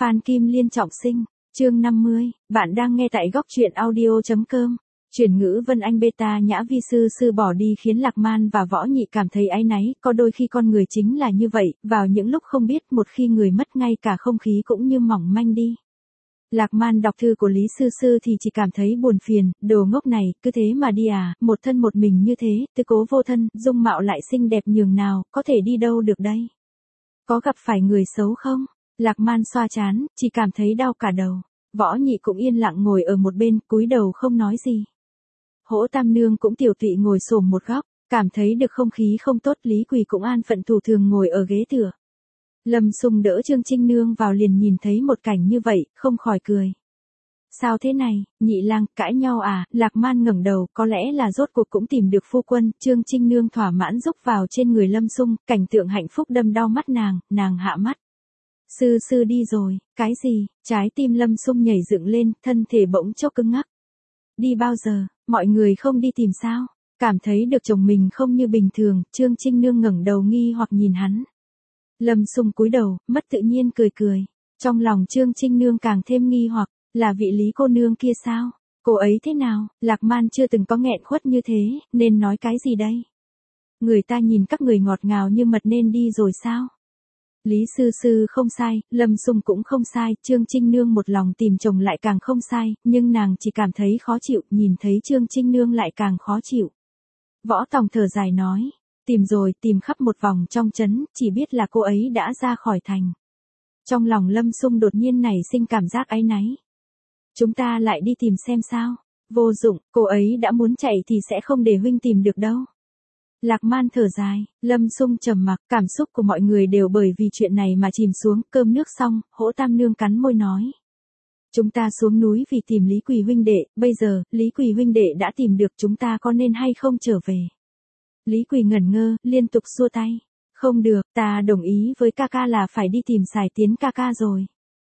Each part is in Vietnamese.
Phan Kim Liên trọng sinh, chương 50, bạn đang nghe tại góc truyện audio.com. Chuyển ngữ Vân Anh beta Nhã Vi sư bỏ đi khiến Lạc Man và Võ Nhị cảm thấy áy náy, có đôi khi con người chính là như vậy, vào những lúc không biết, một khi người mất ngay cả không khí cũng như mỏng manh đi. Lạc Man đọc thư của Lý Sư thì chỉ cảm thấy buồn phiền, đồ ngốc này, cứ thế mà đi à, một thân một mình như thế, tư cố vô thân, dung mạo lại xinh đẹp nhường nào, có thể đi đâu được đây? Có gặp phải người xấu không? Lạc Man xoa trán, chỉ cảm thấy đau cả đầu. Võ Nhị cũng yên lặng ngồi ở một bên, cúi đầu không nói gì. Hỗ Tam Nương cũng tiểu tụy ngồi xổm một góc, cảm thấy được không khí không tốt, Lý Quỳ cũng an phận thủ thường ngồi ở ghế tựa. Lâm Sung đỡ Trương Trinh Nương vào liền nhìn thấy một cảnh như vậy, không khỏi cười. Sao thế này, Nhị lang, cãi nhau à? Lạc Man ngẩng đầu, có lẽ là rốt cuộc cũng tìm được phu quân. Trương Trinh Nương thỏa mãn rúc vào trên người Lâm Sung, cảnh tượng hạnh phúc đâm đau mắt nàng hạ mắt. Sư đi rồi, cái gì? Trái tim Lâm Sung nhảy dựng lên, thân thể bỗng chốc cứng ngắc. Đi bao giờ? Mọi người không đi tìm sao? Cảm thấy được chồng mình không như bình thường, Trương Trinh Nương ngẩng đầu nghi hoặc nhìn hắn. Lâm Sung cúi đầu, mất tự nhiên cười. Trong lòng Trương Trinh Nương càng thêm nghi hoặc, là vị Lý cô nương kia sao? Cô ấy thế nào? Lạc Man chưa từng có nghẹn khuất như thế, nên nói cái gì đây? Người ta nhìn các người ngọt ngào như mật nên đi rồi sao? Lý Sư không sai, Lâm Sung cũng không sai, Trương Trinh Nương một lòng tìm chồng lại càng không sai, nhưng nàng chỉ cảm thấy khó chịu, nhìn thấy Trương Trinh Nương lại càng khó chịu. Võ Tòng thở dài nói, tìm rồi, tìm khắp một vòng trong trấn, chỉ biết là cô ấy đã ra khỏi thành. Trong lòng Lâm Sung đột nhiên nảy sinh cảm giác áy náy. Chúng ta lại đi tìm xem sao? Vô dụng, cô ấy đã muốn chạy thì sẽ không để huynh tìm được đâu. Lạc Man thở dài, Lâm Sung trầm mặc, cảm xúc của mọi người đều bởi vì chuyện này mà chìm xuống, cơm nước xong, Hỗ Tam Nương cắn môi nói. Chúng ta xuống núi vì tìm Lý Quỳ huynh đệ, bây giờ, Lý Quỳ huynh đệ đã tìm được, chúng ta có nên hay không trở về? Lý Quỳ ngẩn ngơ, liên tục xua tay. Không được, ta đồng ý với ca ca là phải đi tìm Sải Tiến ca ca rồi.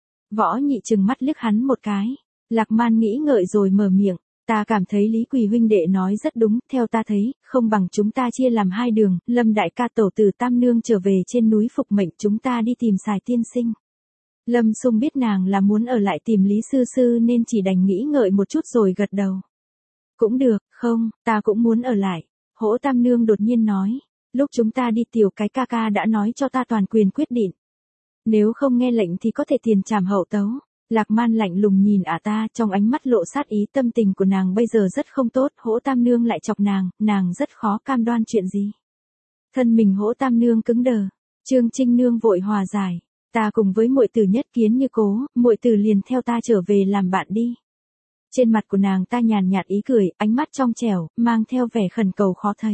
Võ Nhị trừng mắt liếc hắn một cái. Lạc Man nghĩ ngợi rồi mở miệng. Ta cảm thấy Lý Quỳ huynh đệ nói rất đúng, theo ta thấy, không bằng chúng ta chia làm hai đường, Lâm đại ca tẩu tử Tam Nương trở về trên núi phục mệnh, chúng ta đi tìm Sải tiên sinh. Lâm Sung biết nàng là muốn ở lại tìm Lý Sư nên chỉ đành nghĩ ngợi một chút rồi gật đầu. Cũng được, không, ta cũng muốn ở lại. Hỗ Tam Nương đột nhiên nói, lúc chúng ta đi tiểu cái ca ca đã nói cho ta toàn quyền quyết định. Nếu không nghe lệnh thì có thể tiền trảm hậu tấu. Lạc Man lạnh lùng nhìn ta, trong ánh mắt lộ sát ý, tâm tình của nàng bây giờ rất không tốt, Hỗ Tam Nương lại chọc nàng rất khó cam đoan chuyện gì. Thân mình Hỗ Tam Nương cứng đờ, Trương Trinh Nương vội hòa giải, ta cùng với muội tử nhất kiến như cố, muội tử liền theo ta trở về làm bạn đi. Trên mặt của nàng ta nhàn nhạt ý cười, ánh mắt trong trẻo, mang theo vẻ khẩn cầu khó thấy.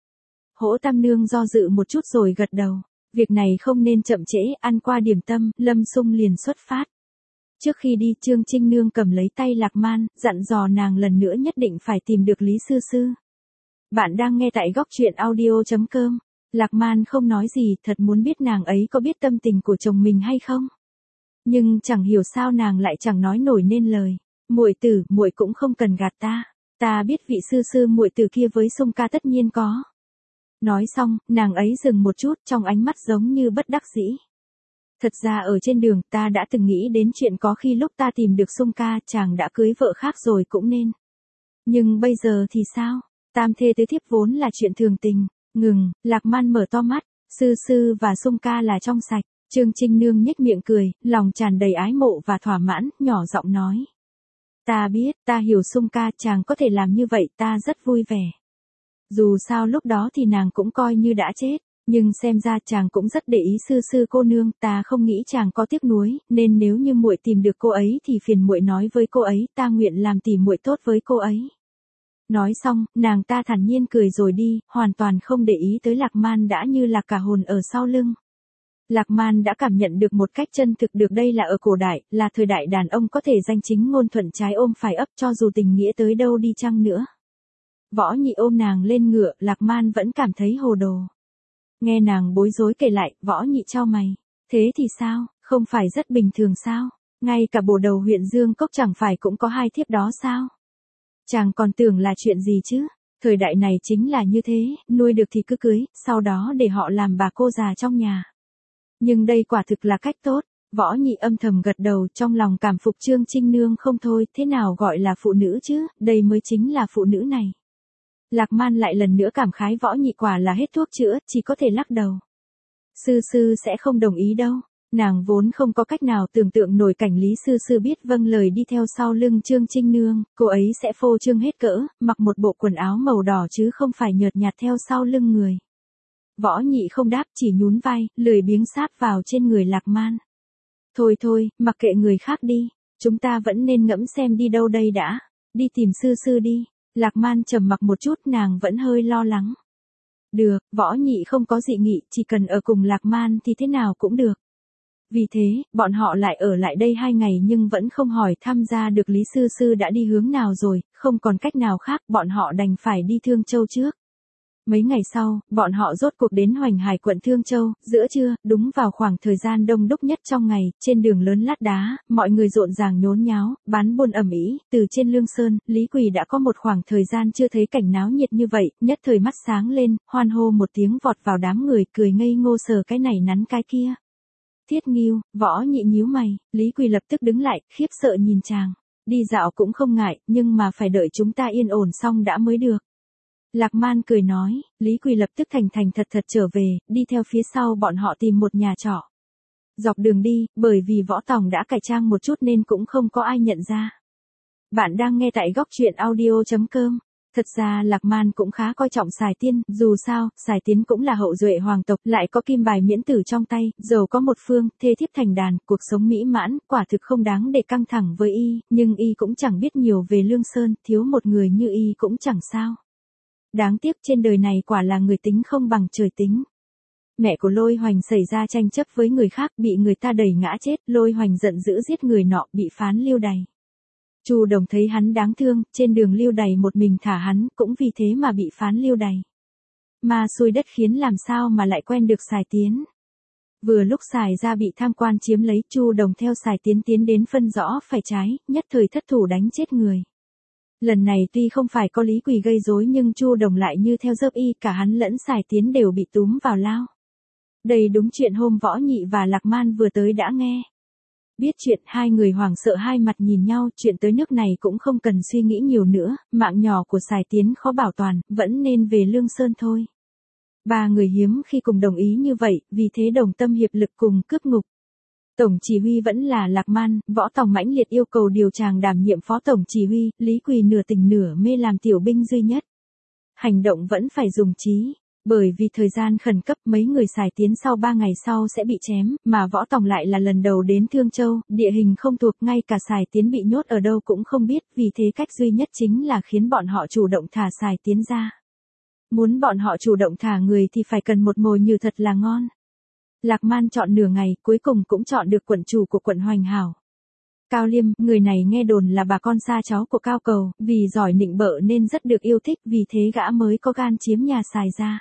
Hỗ Tam Nương do dự một chút rồi gật đầu, việc này không nên chậm trễ, ăn qua điểm tâm, Lâm Sung liền xuất phát. Trước khi đi, Trương Trinh Nương cầm lấy tay Lạc Man, dặn dò nàng lần nữa nhất định phải tìm được Lý Sư. Bạn đang nghe tại góc truyện audio.com. Lạc Man không nói gì, thật muốn biết nàng ấy có biết tâm tình của chồng mình hay không. Nhưng chẳng hiểu sao nàng lại chẳng nói nổi nên lời. Muội tử, muội cũng không cần gạt ta. Ta biết vị sư muội tử kia với Sung ca tất nhiên có. Nói xong, nàng ấy dừng một chút, trong ánh mắt giống như bất đắc dĩ. Thật ra ở trên đường ta đã từng nghĩ đến chuyện có khi lúc ta tìm được Sung ca chàng đã cưới vợ khác rồi cũng nên. Nhưng bây giờ thì sao? Tam thê tứ thiếp vốn là chuyện thường tình. Ngừng, Lạc Man mở to mắt, sư và Sung ca là trong sạch. Trương Trinh Nương nhếch miệng cười, lòng tràn đầy ái mộ và thỏa mãn, nhỏ giọng nói. Ta biết, ta hiểu Sung ca, chàng có thể làm như vậy, ta rất vui vẻ. Dù sao lúc đó thì nàng cũng coi như đã chết. Nhưng xem ra chàng cũng rất để ý sư cô nương, ta không nghĩ chàng có tiếc nuối, nên nếu như muội tìm được cô ấy thì phiền muội nói với cô ấy, ta nguyện làm tỉ muội tốt với cô ấy. Nói xong, nàng ta thản nhiên cười rồi đi, hoàn toàn không để ý tới Lạc Man đã như là cả hồn ở sau lưng. Lạc Man đã cảm nhận được một cách chân thực được đây là ở cổ đại, là thời đại đàn ông có thể danh chính ngôn thuận trái ôm phải ấp cho dù tình nghĩa tới đâu đi chăng nữa. Võ Nhị ôm nàng lên ngựa, Lạc Man vẫn cảm thấy hồ đồ. Nghe nàng bối rối kể lại, Võ Nhị chau mày. Thế thì sao, không phải rất bình thường sao? Ngay cả bồ đầu huyện Dương Cốc chẳng phải cũng có hai thiếp đó sao? Chàng còn tưởng là chuyện gì chứ? Thời đại này chính là như thế, nuôi được thì cứ cưới, sau đó để họ làm bà cô già trong nhà. Nhưng đây quả thực là cách tốt. Võ Nhị âm thầm gật đầu, trong lòng cảm phục Trương Trinh Nương không thôi, thế nào gọi là phụ nữ chứ, đây mới chính là phụ nữ này. Lạc Man lại lần nữa cảm khái Võ Nhị quả là hết thuốc chữa, chỉ có thể lắc đầu. Sư sư sẽ không đồng ý đâu. Nàng vốn không có cách nào tưởng tượng nổi cảnh Lý sư sư biết vâng lời đi theo sau lưng Trương Trinh Nương, cô ấy sẽ phô trương hết cỡ, mặc một bộ quần áo màu đỏ chứ không phải nhợt nhạt theo sau lưng người. Võ Nhị không đáp, chỉ nhún vai, lười biếng sát vào trên người Lạc Man. Thôi thôi, mặc kệ người khác đi, chúng ta vẫn nên ngẫm xem đi đâu đây đã, đi tìm sư sư đi. Lạc Man trầm mặc một chút, nàng vẫn hơi lo lắng. Được, Võ Nhị không có dị nghị, chỉ cần ở cùng Lạc Man thì thế nào cũng được. Vì thế, bọn họ lại ở lại đây 2 ngày nhưng vẫn không hỏi tham gia được Lý sư sư đã đi hướng nào rồi, không còn cách nào khác, bọn họ đành phải đi Thương Châu trước. Mấy ngày sau, bọn họ rốt cuộc đến Hoành Hải quận Thương Châu, giữa trưa, đúng vào khoảng thời gian đông đúc nhất trong ngày, trên đường lớn lát đá, mọi người rộn ràng nhốn nháo, bán buôn ầm ĩ, từ trên Lương Sơn, Lý Quỳ đã có một khoảng thời gian chưa thấy cảnh náo nhiệt như vậy, nhất thời mắt sáng lên, hoan hô một tiếng vọt vào đám người, cười ngây ngô sờ cái này nắn cái kia. Thiết Nghiêu, Võ Nhị nhíu mày, Lý Quỳ lập tức đứng lại, khiếp sợ nhìn chàng. Đi dạo cũng không ngại, nhưng mà phải đợi chúng ta yên ổn xong đã mới được. Lạc Man cười nói, Lý Quỳ lập tức thành thành thật thật trở về, đi theo phía sau bọn họ tìm một nhà trọ. Dọc đường đi, bởi vì Võ Tòng đã cải trang một chút nên cũng không có ai nhận ra. Bạn đang nghe tại góc truyện audio.com. Thật ra Lạc Man cũng khá coi trọng Sài Tiên, dù sao, Sài Tiến cũng là hậu duệ hoàng tộc, lại có kim bài miễn tử trong tay, giàu có một phương, thê thiếp thành đàn, cuộc sống mỹ mãn, quả thực không đáng để căng thẳng với y, nhưng y cũng chẳng biết nhiều về Lương Sơn, thiếu một người như y cũng chẳng sao. Đáng tiếc trên đời này quả là người tính không bằng trời tính. Mẹ của Lôi Hoành xảy ra tranh chấp với người khác, bị người ta đẩy ngã chết, Lôi Hoành giận dữ giết người nọ, bị phán lưu đày. Chu Đồng thấy hắn đáng thương, trên đường lưu đày một mình thả hắn, cũng vì thế mà bị phán lưu đày. Mà xui đất khiến làm sao mà lại quen được Sài Tiến. Vừa lúc Sài ra bị tham quan chiếm lấy, Chu Đồng theo Sài Tiến tiến đến phân rõ phải trái, nhất thời thất thủ đánh chết người. Lần này tuy không phải có Lý Quỳ gây rối nhưng Chu Đồng lại như theo dớp y, cả hắn lẫn Sài Tiến đều bị túm vào lao. Đây đúng chuyện hôm Võ Nhị và Lạc Man vừa tới đã nghe. Biết chuyện, hai người hoảng sợ hai mặt nhìn nhau, chuyện tới nước này cũng không cần suy nghĩ nhiều nữa, mạng nhỏ của Sài Tiến khó bảo toàn, vẫn nên về Lương Sơn thôi. Ba người hiếm khi cùng đồng ý như vậy, vì thế đồng tâm hiệp lực cùng cướp ngục. Tổng chỉ huy vẫn là Lạc Man, Võ Tòng mãnh liệt yêu cầu điều chàng đảm nhiệm phó tổng chỉ huy, Lý Quỳ nửa tỉnh nửa mê làm tiểu binh duy nhất. Hành động vẫn phải dùng trí. Bởi vì thời gian khẩn cấp, mấy người Sài Tiến sau 3 ngày sau sẽ bị chém, mà Võ Tòng lại là lần đầu đến Thương Châu, địa hình không thuộc, ngay cả Sài Tiến bị nhốt ở đâu cũng không biết, vì thế cách duy nhất chính là khiến bọn họ chủ động thả Sài Tiến ra. Muốn bọn họ chủ động thả người thì phải cần một mồi nhử thật là ngon. Lạc Man chọn nửa ngày, cuối cùng cũng chọn được quận chủ của quận Hoành Hảo. Cao Liêm, người này nghe đồn là bà con xa cháu của Cao Cầu, vì giỏi nịnh bợ nên rất được yêu thích, vì thế gã mới có gan chiếm nhà Sài ra.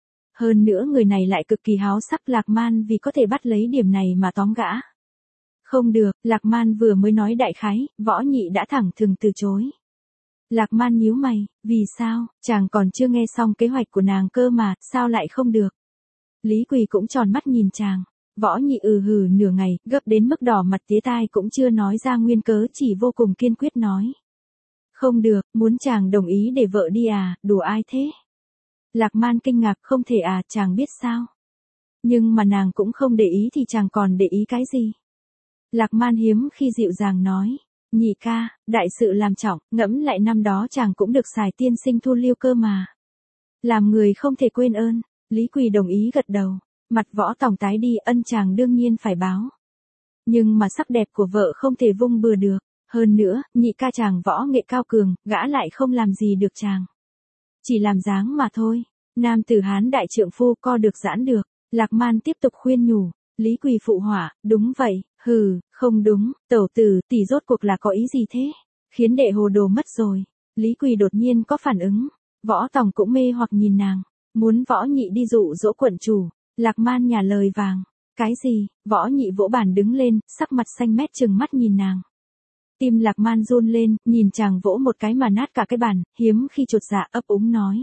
Hơn nữa người này lại cực kỳ háo sắc Lạc Man vì có thể bắt lấy điểm này mà tóm gã. Không được, Lạc Man vừa mới nói đại khái, Võ Nhị đã thẳng thừng từ chối. Lạc Man nhíu mày, vì sao, chàng còn chưa nghe xong kế hoạch của nàng cơ mà, sao lại không được. Lý Quỳ cũng tròn mắt nhìn chàng, Võ Nhị hừ nửa ngày, gấp đến mức đỏ mặt tía tai cũng chưa nói ra nguyên cớ, chỉ vô cùng kiên quyết nói. Không được, muốn chàng đồng ý để vợ đi à, đùa ai thế? Lạc Man kinh ngạc, không thể à, chàng biết sao? Nhưng mà nàng cũng không để ý thì chàng còn để ý cái gì? Lạc Man hiếm khi dịu dàng nói, Nhị ca, đại sự làm trọng, ngẫm lại năm đó chàng cũng được Sài tiên sinh thu liêu cơ mà. Làm người không thể quên ơn, Lý Quỳ đồng ý gật đầu, mặt Võ Tòng tái đi, ân chàng đương nhiên phải báo. Nhưng mà sắc đẹp của vợ không thể vung bừa được, hơn nữa, nhị ca chàng võ nghệ cao cường, gã lại không làm gì được chàng. Chỉ làm dáng mà thôi, nam tử Hán đại trượng phu co được giãn được, Lạc Man tiếp tục khuyên nhủ, Lý Quỳ phụ họa, đúng vậy, không đúng, tẩu tử, tỷ rốt cuộc là có ý gì thế, khiến đệ hồ đồ mất rồi. Lý Quỳ đột nhiên có phản ứng, Võ Tòng cũng mê hoặc nhìn nàng, muốn Võ Nhị đi dụ dỗ quận chủ, Lạc Man nhả lời vàng, cái gì, Võ Nhị vỗ bàn đứng lên, sắc mặt xanh mét trừng mắt nhìn nàng. Tim Lạc Man run lên, nhìn chàng vỗ một cái mà nát cả cái bàn, hiếm khi chột dạ ấp úng nói.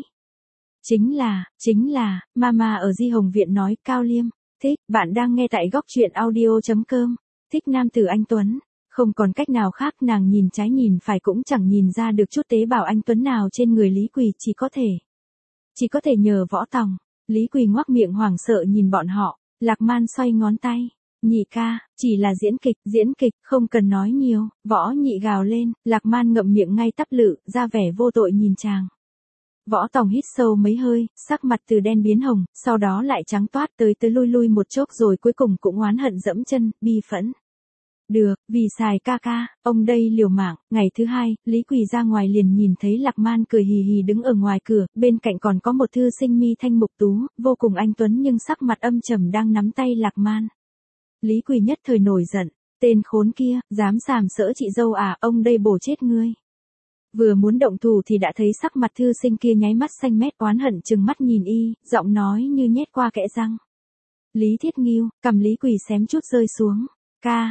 Chính là, Mama ở Di Hồng Viện nói, Cao Liêm, thích, bạn đang nghe tại góc truyện audio.com. thích nam tử anh Tuấn. Không còn cách nào khác, nàng nhìn trái nhìn phải cũng chẳng nhìn ra được chút tế bào anh Tuấn nào trên người Lý Quỳ, chỉ có thể nhờ Võ Tòng. Lý Quỳ ngoác miệng hoảng sợ nhìn bọn họ, Lạc Man xoay ngón tay. Nhị ca, chỉ là diễn kịch, không cần nói nhiều, Võ Nhị gào lên, Lạc Man ngậm miệng ngay tắp lự, ra vẻ vô tội nhìn chàng. Võ Tòng hít sâu mấy hơi, sắc mặt từ đen biến hồng, sau đó lại trắng toát, tới lui một chốc rồi cuối cùng cũng oán hận dẫm chân, bi phẫn. Được, vì xài ca ca, ông đây liều mạng. Ngày thứ hai, Lý Quỳ ra ngoài liền nhìn thấy Lạc Man cười hì hì đứng ở ngoài cửa, bên cạnh còn có một thư sinh mi thanh mục tú, vô cùng anh tuấn nhưng sắc mặt âm trầm đang nắm tay Lạc Man. Lý Quỳ nhất thời nổi giận, tên khốn kia, dám sàm sỡ chị dâu à, ông đây bổ chết ngươi. Vừa muốn động thủ thì đã thấy sắc mặt thư sinh kia nháy mắt xanh mét oán hận trừng mắt nhìn y, giọng nói như nhét qua kẽ răng. Lý Thiết Nghiêu, cầm Lý Quỳ xém chút rơi xuống. Ca,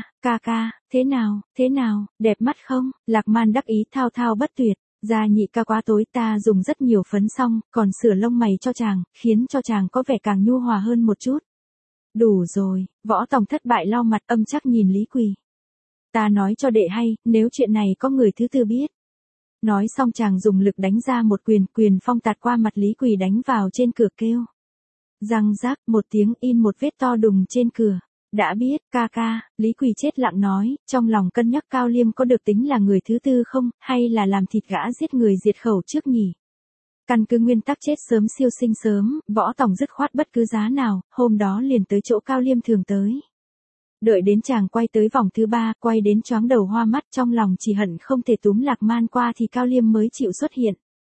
thế nào, đẹp mắt không? Lạc Man đắc ý thao thao bất tuyệt, da nhị ca quá tối, ta dùng rất nhiều phấn xong, còn sửa lông mày cho chàng, khiến cho chàng có vẻ càng nhu hòa hơn một chút. Đủ rồi, Võ Tòng thất bại lau mặt âm chắc nhìn Lý Quỳ. Ta nói cho đệ hay, nếu chuyện này có người thứ tư biết. Nói xong chàng dùng lực đánh ra một quyền phong tạt qua mặt Lý Quỳ đánh vào trên cửa kêu. Răng rác một tiếng in một vết to đùng trên cửa. Đã biết, ca ca, Lý Quỳ chết lặng nói, trong lòng cân nhắc Cao Liêm có được tính là người thứ tư không, hay là làm thịt gã giết người diệt khẩu trước nhỉ? Căn cứ nguyên tắc chết sớm siêu sinh sớm, Võ Tòng dứt khoát bất cứ giá nào, hôm đó liền tới chỗ Cao Liêm thường tới. Đợi đến chàng quay tới vòng thứ ba, quay đến choáng đầu hoa mắt, trong lòng chỉ hận không thể túm Lạc Man qua thì Cao Liêm mới chịu xuất hiện.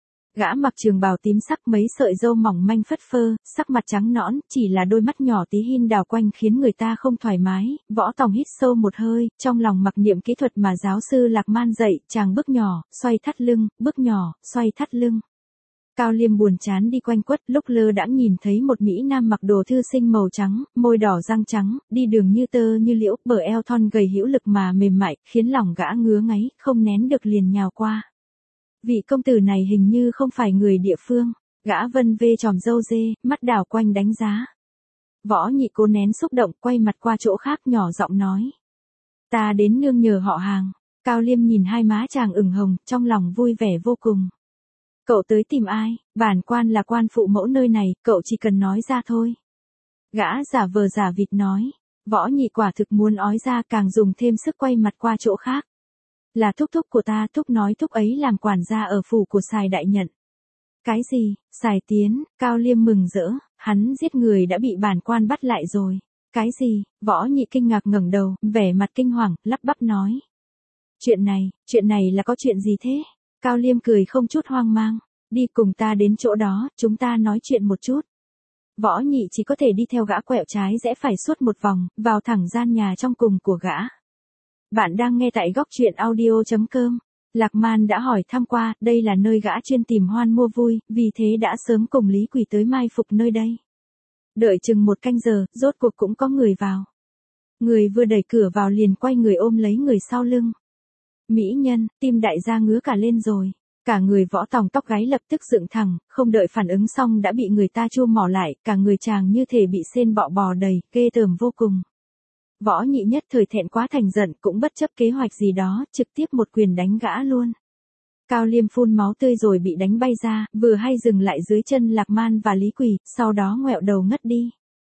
Gã mặc trường bào tím sắc, mấy sợi râu mỏng manh phất phơ, sắc mặt trắng nõn, chỉ là đôi mắt nhỏ tí hin đào quanh khiến người ta không thoải mái. Võ Tòng hít sâu một hơi, trong lòng mặc niệm kỹ thuật mà giáo sư Lạc Man dạy, chàng bước nhỏ, xoay thắt lưng, bước nhỏ, xoay thắt lưng. Cao Liêm buồn chán đi quanh quất, lúc lơ đãng nhìn thấy một mỹ nam mặc đồ thư sinh màu trắng, môi đỏ răng trắng, đi đường như tơ như liễu, bờ eo thon gầy hữu lực mà mềm mại, khiến lòng gã ngứa ngáy, không nén được liền nhào qua. Vị công tử này hình như không phải người địa phương, gã vân vê tròm râu dê, mắt đảo quanh đánh giá. Võ Nhị cố nén xúc động, quay mặt qua chỗ khác nhỏ giọng nói. Ta đến nương nhờ họ hàng. Cao Liêm nhìn hai má chàng ửng hồng, trong lòng vui vẻ vô cùng. Cậu tới tìm ai? Bản quan là quan phụ mẫu nơi này, cậu chỉ cần nói ra thôi. Gã giả vờ giả vịt nói. Võ Nhị quả thực muốn ói ra, càng dùng thêm sức quay mặt qua chỗ khác. Là thúc thúc của ta, thúc nói thúc ấy làm quản gia ở phủ của Sài Đại Nhận. Cái gì? Sài Tiến? Cao Liêm mừng rỡ, hắn giết người đã bị bản quan bắt lại rồi. Cái gì? Võ Nhị kinh ngạc ngẩng đầu, vẻ mặt kinh hoàng, lắp bắp nói. Chuyện này là có chuyện gì thế? Cao Liêm cười không chút hoang mang. Đi cùng ta đến chỗ đó, chúng ta nói chuyện một chút. Võ Nhị chỉ có thể đi theo gã quẹo trái rẽ phải suốt một vòng, vào thẳng gian nhà trong cùng của gã. Bạn đang nghe tại góc truyện audio.com. Lạc Man đã hỏi thăm qua, đây là nơi gã chuyên tìm hoan mua vui, vì thế đã sớm cùng Lý Quỳ tới mai phục nơi đây. Đợi chừng một canh giờ, rốt cuộc cũng có người vào. Người vừa đẩy cửa vào liền quay người ôm lấy người sau lưng. Mỹ nhân, tim đại gia ngứa cả lên rồi. Cả người Võ Tòng tóc gáy lập tức dựng thẳng, không đợi phản ứng xong đã bị người ta chua mỏ lại, cả người chàng như thể bị sên bọ bò đầy, ghê tởm vô cùng. Võ Nhị nhất thời thẹn quá thành giận, cũng bất chấp kế hoạch gì đó, trực tiếp một quyền đánh gã luôn. Cao Liêm phun máu tươi rồi bị đánh bay ra, vừa hay dừng lại dưới chân Lạc Man và Lý Quỳ, sau đó ngoẹo đầu ngất đi.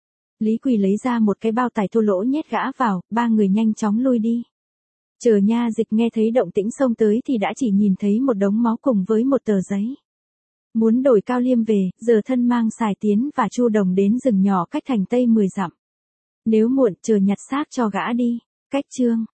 Lý Quỳ lấy ra một cái bao tải thô lỗ nhét gã vào, ba người nhanh chóng lui đi. Chờ nha dịch nghe thấy động tĩnh xông tới thì đã chỉ nhìn thấy một đống máu cùng với một tờ giấy. Muốn đổi Cao Liêm về, giờ thân mang Sài Tiến và Chu Đồng đến rừng nhỏ cách thành Tây 10 dặm. Nếu muộn chờ nhặt xác cho gã đi. Cách chương.